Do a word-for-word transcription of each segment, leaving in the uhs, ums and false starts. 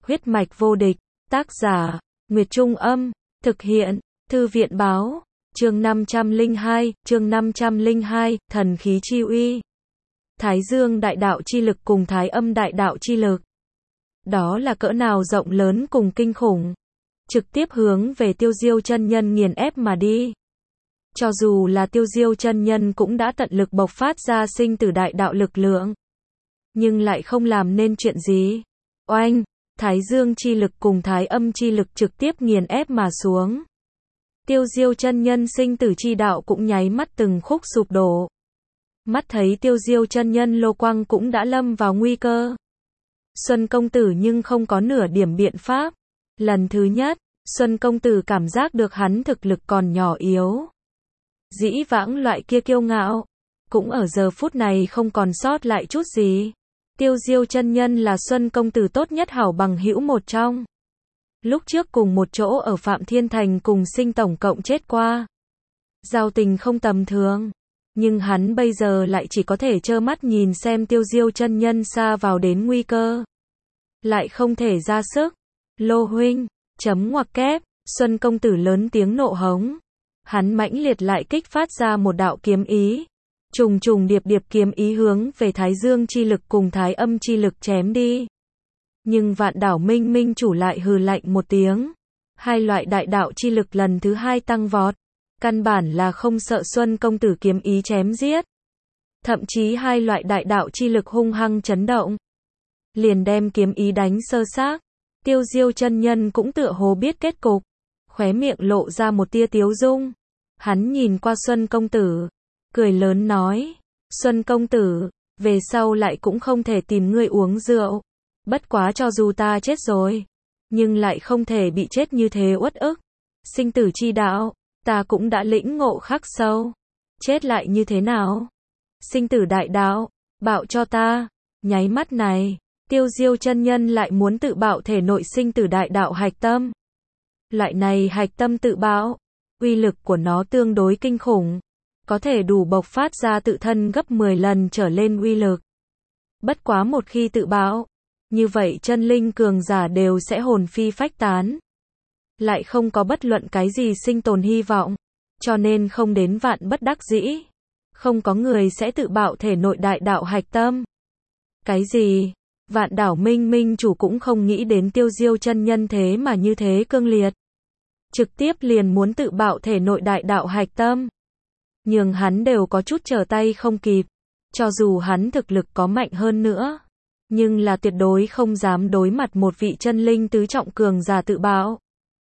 Huyết mạch vô địch, tác giả, Nguyệt Trung Âm, thực hiện, Thư viện Báo, chương năm trăm lẻ hai, chương năm trăm lẻ hai, thần khí chi uy. Thái Dương đại đạo chi lực cùng Thái Âm đại đạo chi lực. Đó là cỡ nào rộng lớn cùng kinh khủng. Trực tiếp hướng về Tiêu Diêu chân nhân nghiền ép mà đi. Cho dù là Tiêu Diêu chân nhân cũng đã tận lực bộc phát ra sinh tử đại đạo lực lượng. Nhưng lại không làm nên chuyện gì. Oanh, Thái Dương chi lực cùng Thái Âm chi lực trực tiếp nghiền ép mà xuống. Tiêu Diêu chân nhân sinh tử chi đạo cũng nháy mắt từng khúc sụp đổ. Mắt thấy Tiêu Diêu chân nhân lô quang cũng đã lâm vào nguy cơ. Xuân công tử nhưng không có nửa điểm biện pháp. Lần thứ nhất, Xuân công tử cảm giác được hắn thực lực còn nhỏ yếu. Dĩ vãng loại kia kiêu ngạo, cũng ở giờ phút này không còn sót lại chút gì. Tiêu Diêu chân nhân là Xuân công tử tốt nhất hảo bằng hữu một trong. Lúc trước cùng một chỗ ở Phạm Thiên Thành cùng sinh tổng cộng chết qua. Giao tình không tầm thường. Nhưng hắn bây giờ lại chỉ có thể trơ mắt nhìn xem Tiêu Diêu chân nhân xa vào đến nguy cơ. Lại không thể ra sức. Lô huynh, chấm ngoặc kép, Xuân công tử lớn tiếng nộ hống. Hắn mãnh liệt lại kích phát ra một đạo kiếm ý. Trùng trùng điệp điệp kiếm ý hướng về Thái Dương chi lực cùng Thái Âm chi lực chém đi. Nhưng Vạn Đảo Minh Minh chủ lại hừ lạnh một tiếng. Hai loại đại đạo chi lực lần thứ hai tăng vọt. Căn bản là không sợ Xuân công tử kiếm ý chém giết. Thậm chí hai loại đại đạo chi lực hung hăng chấn động. Liền đem kiếm ý đánh sơ xác. Tiêu Diêu chân nhân cũng tựa hồ biết kết cục. Khóe miệng lộ ra một tia tiếu dung. Hắn nhìn qua Xuân công tử. Cười lớn nói. Xuân công tử, về sau lại cũng không thể tìm ngươi uống rượu. Bất quá cho dù ta chết rồi. Nhưng lại không thể bị chết như thế uất ức. Sinh tử chi đạo, ta cũng đã lĩnh ngộ khắc sâu. Chết lại như thế nào? Sinh tử đại đạo, bạo cho ta. Nháy mắt này, Tiêu Diêu chân nhân lại muốn tự bạo thể nội sinh tử đại đạo hạch tâm. Loại này hạch tâm tự bạo, uy lực của nó tương đối kinh khủng. Có thể đủ bộc phát ra tự thân gấp mười lần trở lên uy lực. Bất quá một khi tự bạo, như vậy chân linh cường giả đều sẽ hồn phi phách tán. Lại không có bất luận cái gì sinh tồn hy vọng. Cho nên không đến vạn bất đắc dĩ. Không có người sẽ tự bạo thể nội đại đạo hạch tâm. Cái gì? Vạn Đảo Minh Minh chủ cũng không nghĩ đến Tiêu Diêu chân nhân thế mà như thế cương liệt. Trực tiếp liền muốn tự bạo thể nội đại đạo hạch tâm. Nhưng hắn đều có chút trở tay không kịp. Cho dù hắn thực lực có mạnh hơn nữa. Nhưng là tuyệt đối không dám đối mặt một vị chân linh tứ trọng cường giả tự bạo.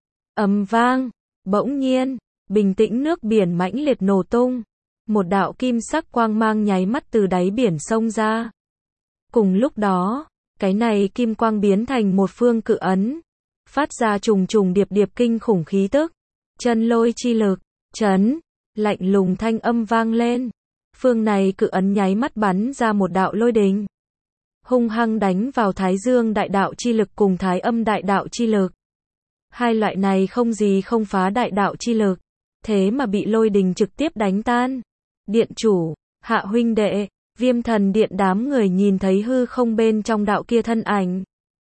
Ầm vang, bỗng nhiên, bình tĩnh nước biển mãnh liệt nổ tung. Một đạo kim sắc quang mang nháy mắt từ đáy biển xông ra. Cùng lúc đó, cái này kim quang biến thành một phương cự ấn. Phát ra trùng trùng điệp điệp kinh khủng khí tức. Chân lôi chi lực, chấn, lạnh lùng thanh âm vang lên. Phương này cự ấn nháy mắt bắn ra một đạo lôi đình. Hung hăng đánh vào Thái Dương đại đạo chi lực cùng Thái Âm đại đạo chi lực. Hai loại này không gì không phá đại đạo chi lực. Thế mà bị lôi đình trực tiếp đánh tan. Điện chủ, Hạ huynh đệ, Viêm thần điện đám người nhìn thấy hư không bên trong đạo kia thân ảnh.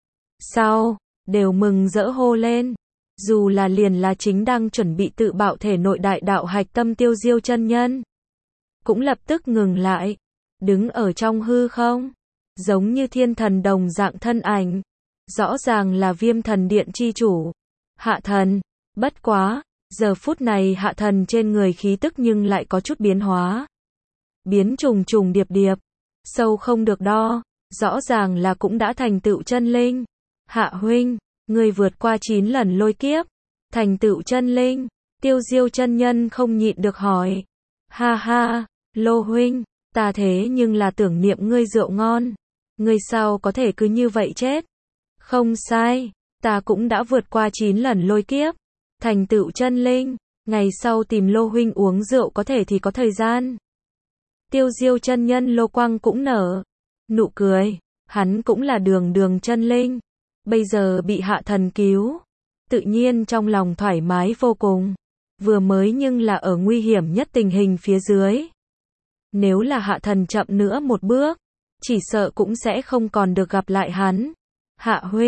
Sau, đều mừng rỡ hô lên. Dù là liền là chính đang chuẩn bị tự bạo thể nội đại đạo hạch tâm Tiêu Diêu chân nhân. Cũng lập tức ngừng lại. Đứng ở trong hư không. Giống như thiên thần đồng dạng thân ảnh. Rõ ràng là Viêm thần điện chi chủ. Hạ thần. Bất quá, giờ phút này hạ thần trên người khí tức nhưng lại có chút biến hóa. Biến trùng trùng điệp điệp. Sâu không được đo. Rõ ràng là cũng đã thành tựu chân linh. Hạ huynh, người vượt qua chín lần lôi kiếp. Thành tựu chân linh. Tiêu Diêu chân nhân không nhịn được hỏi. Ha ha, Lô huynh, ta thế nhưng là tưởng niệm ngươi rượu ngon. Ngươi sao có thể cứ như vậy chết? Không sai, ta cũng đã vượt qua chín lần lôi kiếp. Thành tựu chân linh, ngày sau tìm Lô huynh uống rượu có thể thì có thời gian. Tiêu Diêu chân nhân lô quang cũng nở. Nụ cười, hắn cũng là đường đường chân linh. Bây giờ bị hạ thần cứu. Tự nhiên trong lòng thoải mái vô cùng. Vừa mới nhưng là ở nguy hiểm nhất tình hình phía dưới. Nếu là hạ thần chậm nữa một bước, chỉ sợ cũng sẽ không còn được gặp lại hắn. Hạ huynh,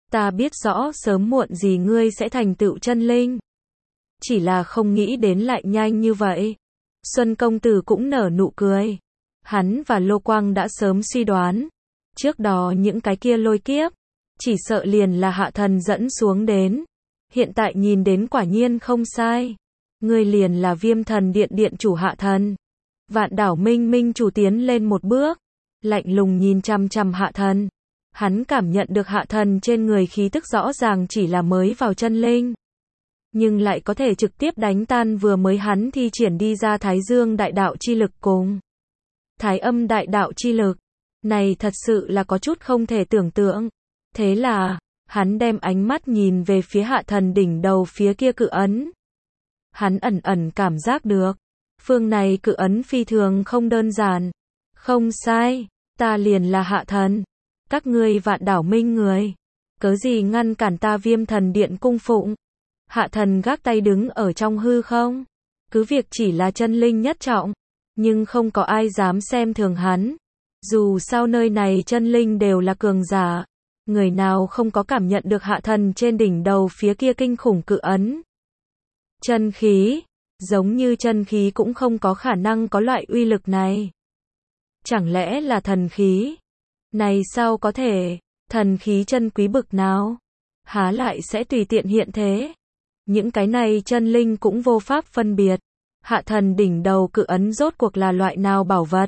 Ta biết rõ sớm muộn gì ngươi sẽ thành tựu chân linh. Chỉ là không nghĩ đến lại nhanh như vậy. Xuân công tử cũng nở nụ cười. Hắn và Lô Quang đã sớm suy đoán. Trước đó những cái kia lôi kiếp, chỉ sợ liền là hạ thần dẫn xuống đến. Hiện tại nhìn đến quả nhiên không sai. Ngươi liền là Viêm Thần Điện điện chủ hạ thần. Vạn đảo minh minh chủ tiến lên một bước. Lạnh lùng nhìn chằm chằm hạ thần. Hắn cảm nhận được hạ thần trên người khí tức rõ ràng chỉ là mới vào chân linh. Nhưng lại có thể trực tiếp đánh tan vừa mới hắn thi triển đi ra Thái Dương đại đạo chi lực cùng Thái Âm đại đạo chi lực. Này thật sự là có chút không thể tưởng tượng. Thế là, hắn đem ánh mắt nhìn về phía hạ thần đỉnh đầu phía kia cự ấn. Hắn ẩn ẩn cảm giác được. Phương này cự ấn phi thường không đơn giản. Không sai, ta liền là hạ thần. Các ngươi vạn đảo minh người. Cớ gì ngăn cản ta Viêm Thần Điện cung phụng. Hạ thần gác tay đứng ở trong hư không. Cứ việc chỉ là chân linh nhất trọng. Nhưng không có ai dám xem thường hắn. Dù sao nơi này chân linh đều là cường giả. Người nào không có cảm nhận được hạ thần trên đỉnh đầu phía kia kinh khủng cự ấn. Chân khí. Giống như chân khí cũng không có khả năng có loại uy lực này. Chẳng lẽ là thần khí? Này sao có thể? Thần khí chân quý bực nào? Há lại sẽ tùy tiện hiện thế? Những cái này chân linh cũng vô pháp phân biệt. Hạ thần đỉnh đầu cự ấn rốt cuộc là loại nào bảo vật?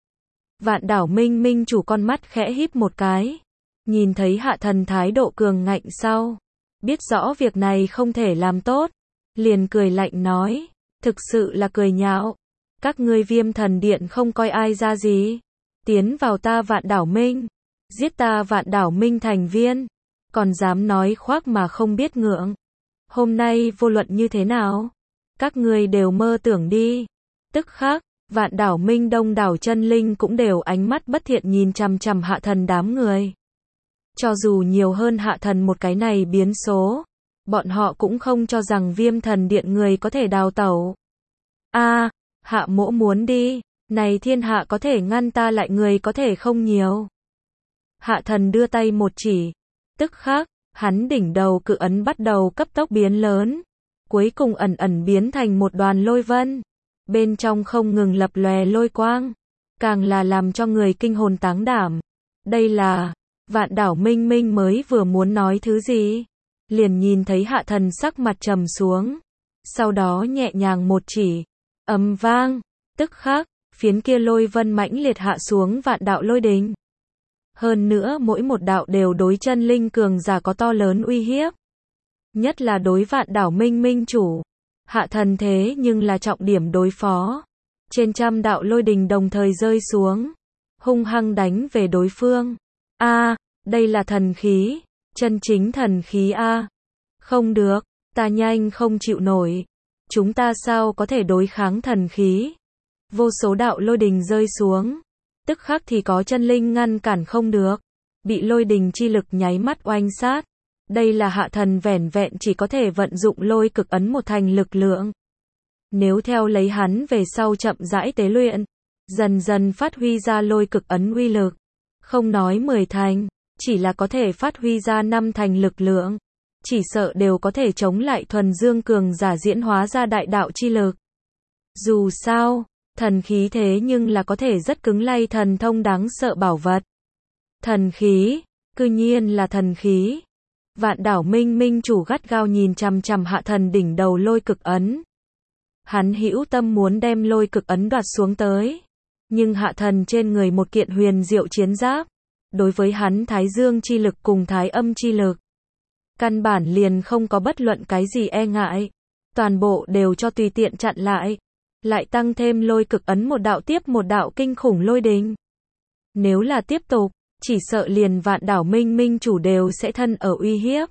Vạn đảo minh minh chủ con mắt khẽ híp một cái. Nhìn thấy hạ thần thái độ cường ngạnh sau. Biết rõ việc này không thể làm tốt. Liền cười lạnh nói. Thực sự là cười nhạo. Các ngươi Viêm Thần Điện không coi ai ra gì. Tiến vào ta vạn đảo minh. Giết ta vạn đảo minh thành viên. Còn dám nói khoác mà không biết ngượng. Hôm nay vô luận như thế nào? Các ngươi đều mơ tưởng đi. Tức khắc, vạn đảo minh đông đảo chân linh cũng đều ánh mắt bất thiện nhìn chằm chằm hạ thần đám người. Cho dù nhiều hơn hạ thần một cái này biến số. Bọn họ cũng không cho rằng Viêm Thần Điện người có thể đào tẩu. A, à, hạ mỗ muốn đi. Này thiên hạ có thể ngăn ta lại người có thể không nhiều. Hạ thần đưa tay một chỉ. Tức khắc, hắn đỉnh đầu cự ấn bắt đầu cấp tốc biến lớn. Cuối cùng ẩn ẩn biến thành một đoàn lôi vân. Bên trong không ngừng lập lòe lôi quang. Càng là làm cho người kinh hồn táng đảm. Đây là, vạn đảo minh minh mới vừa muốn nói thứ gì. Liền nhìn thấy hạ thần sắc mặt trầm xuống. Sau đó nhẹ nhàng một chỉ. Ầm vang. Tức khắc, phiến kia lôi vân mãnh liệt hạ xuống vạn đạo lôi đình. Hơn nữa mỗi một đạo đều đối chân linh cường giả có to lớn uy hiếp. Nhất là đối vạn đảo minh minh chủ. Hạ thần thế nhưng là trọng điểm đối phó. Trên trăm đạo lôi đình đồng thời rơi xuống. Hung hăng đánh về đối phương. A, à, đây là thần khí. Chân chính thần khí a. À. Không được, ta nhanh không chịu nổi. Chúng ta sao có thể đối kháng thần khí? Vô số đạo lôi đình rơi xuống. Tức khắc thì có chân linh ngăn cản không được. Bị lôi đình chi lực nháy mắt oanh sát. Đây là hạ thần vẻn vẹn chỉ có thể vận dụng lôi cực ấn một thành lực lượng. Nếu theo lấy hắn về sau chậm rãi tế luyện. Dần dần phát huy ra lôi cực ấn uy lực. Không nói mười thành. Chỉ là có thể phát huy ra năm thành lực lượng. Chỉ sợ đều có thể chống lại thuần dương cường giả diễn hóa ra đại đạo chi lực. Dù sao, thần khí thế nhưng là có thể rất cứng lay thần thông đáng sợ bảo vật. Thần khí, cư nhiên là thần khí. Vạn đảo minh minh chủ gắt gao nhìn chằm chằm hạ thần đỉnh đầu lôi cực ấn. Hắn hữu tâm muốn đem lôi cực ấn đoạt xuống tới. Nhưng hạ thần trên người một kiện huyền diệu chiến giáp. Đối với hắn thái dương chi lực cùng thái âm chi lực. Căn bản liền không có bất luận cái gì e ngại. Toàn bộ đều cho tùy tiện chặn lại. Lại tăng thêm lôi cực ấn một đạo tiếp một đạo kinh khủng lôi đình. Nếu là tiếp tục, chỉ sợ liền vạn đảo minh minh chủ đều sẽ thân ở uy hiếp.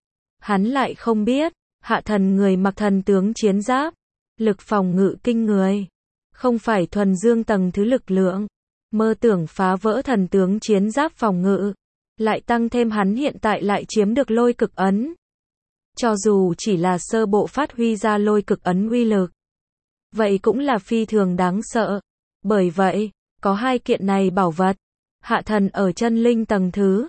Hắn lại không biết, hạ thần người mặc thần tướng chiến giáp. Lực phòng ngự kinh người. Không phải thuần dương tầng thứ lực lượng. Mơ tưởng phá vỡ thần tướng chiến giáp phòng ngự. Lại tăng thêm hắn hiện tại lại chiếm được lôi cực ấn. Cho dù chỉ là sơ bộ phát huy ra lôi cực ấn uy lực. Vậy cũng là phi thường đáng sợ. Bởi vậy, có hai kiện này bảo vật. Hạ thần ở chân linh tầng thứ.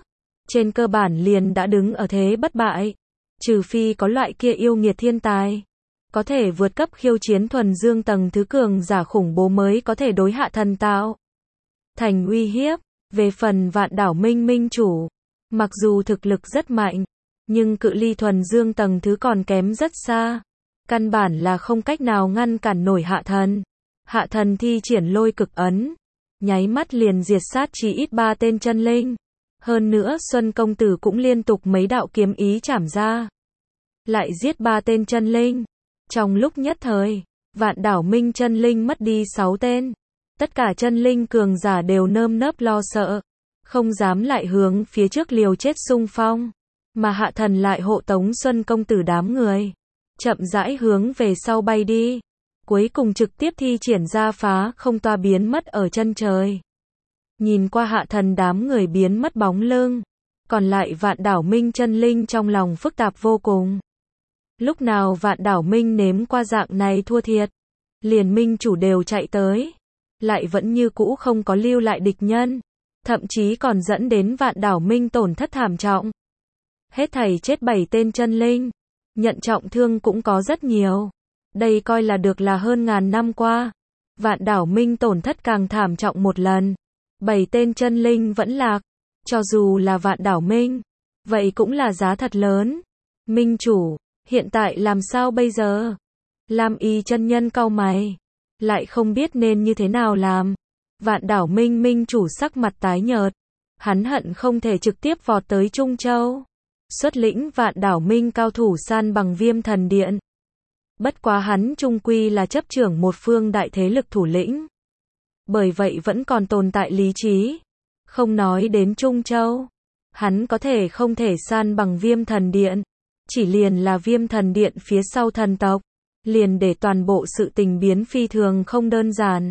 trên cơ bản liền đã đứng ở thế bất bại. Trừ phi có loại kia yêu nghiệt thiên tài, có thể vượt cấp khiêu chiến thuần dương tầng thứ cường giả khủng bố mới có thể đối hạ thần tạo thành uy hiếp. Về phần Vạn Đảo Minh minh chủ, mặc dù thực lực rất mạnh, nhưng cự ly thuần dương tầng thứ còn kém rất xa. Căn bản là không cách nào ngăn cản nổi hạ thần. Hạ thần thi triển lôi cực ấn, nháy mắt liền diệt sát chỉ ít ba tên chân linh. Hơn nữa Xuân công tử cũng liên tục mấy đạo kiếm ý chảm ra, lại giết ba tên chân linh. Trong lúc nhất thời, Vạn Đảo Minh chân linh mất đi sáu tên. Tất cả chân linh cường giả đều nơm nớp lo sợ, không dám lại hướng phía trước liều chết xung phong. Mà hạ thần lại hộ tống Xuân công tử đám người, chậm rãi hướng về sau bay đi. Cuối cùng trực tiếp thi triển ra phá không toa biến mất ở chân trời. Nhìn qua hạ thần đám người biến mất bóng lưng, còn lại Vạn Đảo Minh chân linh trong lòng phức tạp vô cùng. Lúc nào Vạn Đảo Minh nếm qua dạng này thua thiệt, liền minh chủ đều chạy tới, lại vẫn như cũ không có lưu lại địch nhân, thậm chí còn dẫn đến Vạn Đảo Minh tổn thất thảm trọng. Hết thảy chết bảy tên chân linh, nhận trọng thương cũng có rất nhiều. Đây coi là được là hơn ngàn năm qua, Vạn Đảo Minh tổn thất càng thảm trọng một lần. Bảy tên chân linh vẫn lạc, cho dù là Vạn Đảo Minh, vậy cũng là giá thật lớn. Minh chủ, hiện tại làm sao bây giờ? Lam Y chân nhân cau mày, lại không biết nên như thế nào làm. Vạn Đảo Minh minh chủ sắc mặt tái nhợt, hắn hận không thể trực tiếp vọt tới Trung Châu, xuất lĩnh Vạn Đảo Minh cao thủ san bằng Viêm Thần Điện. Bất quá hắn trung quy là chấp trưởng một phương đại thế lực thủ lĩnh, bởi vậy vẫn còn tồn tại lý trí. Không nói đến Trung Châu, hắn có thể không thể san bằng Viêm Thần Điện, chỉ liền là Viêm Thần Điện phía sau thần tộc, liền để toàn bộ sự tình biến phi thường không đơn giản.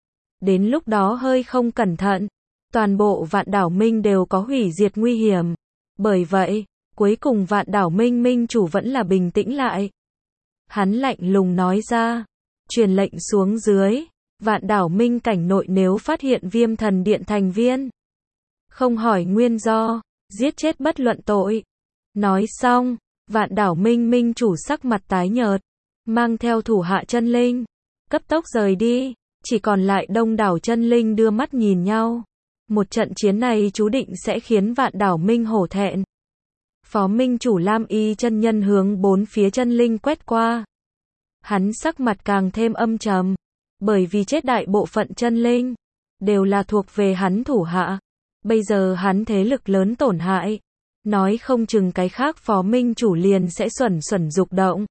Đến lúc đó hơi không cẩn thận, toàn bộ Vạn Đảo Minh đều có hủy diệt nguy hiểm. Bởi vậy, cuối cùng Vạn Đảo Minh minh chủ vẫn là bình tĩnh lại. Hắn lạnh lùng nói ra, truyền lệnh xuống dưới, Vạn Đảo Minh cảnh nội nếu phát hiện Viêm Thần Điện thành viên, không hỏi nguyên do, giết chết bất luận tội. Nói xong, Vạn Đảo Minh minh chủ sắc mặt tái nhợt, mang theo thủ hạ chân linh, cấp tốc rời đi, chỉ còn lại đông đảo chân linh đưa mắt nhìn nhau. Một trận chiến này chú định sẽ khiến Vạn Đảo Minh hổ thẹn. Phó minh chủ Lam Y chân nhân hướng bốn phía chân linh quét qua. Hắn sắc mặt càng thêm âm trầm, bởi vì chết đại bộ phận chân linh đều là thuộc về hắn thủ hạ. Bây giờ hắn thế lực lớn tổn hại, nói không chừng cái khác phó minh chủ liền sẽ xuẩn xuẩn dục động.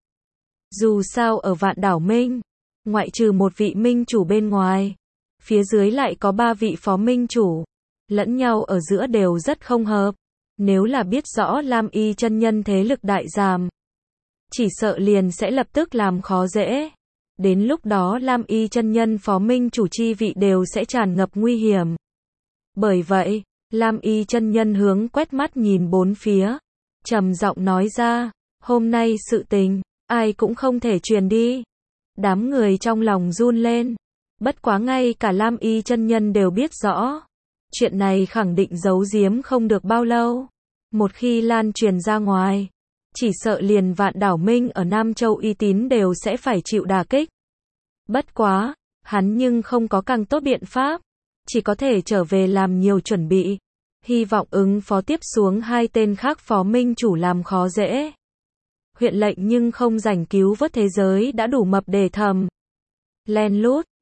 Dù sao ở Vạn Đảo Minh, ngoại trừ một vị minh chủ bên ngoài, phía dưới lại có ba vị phó minh chủ, lẫn nhau ở giữa đều rất không hợp. Nếu là biết rõ Lam Y chân nhân thế lực đại giảm, chỉ sợ liền sẽ lập tức làm khó dễ. Đến lúc đó Lam Y chân nhân phó minh chủ chi vị đều sẽ tràn ngập nguy hiểm. Bởi vậy, Lam Y chân nhân hướng quét mắt nhìn bốn phía, trầm giọng nói ra, hôm nay sự tình, ai cũng không thể truyền đi. Đám người trong lòng run lên, bất quá ngay cả Lam Y chân nhân đều biết rõ. Chuyện này khẳng định giấu giếm không được bao lâu. Một khi lan truyền ra ngoài, chỉ sợ liền Vạn Đảo Minh ở Nam Châu uy tín đều sẽ phải chịu đả kích. Bất quá, hắn nhưng không có càng tốt biện pháp, chỉ có thể trở về làm nhiều chuẩn bị, hy vọng ứng phó tiếp xuống hai tên khác phó minh chủ làm khó dễ. Huyện lệnh nhưng không rảnh cứu vớt thế giới đã đủ mập để thầm. Len lút,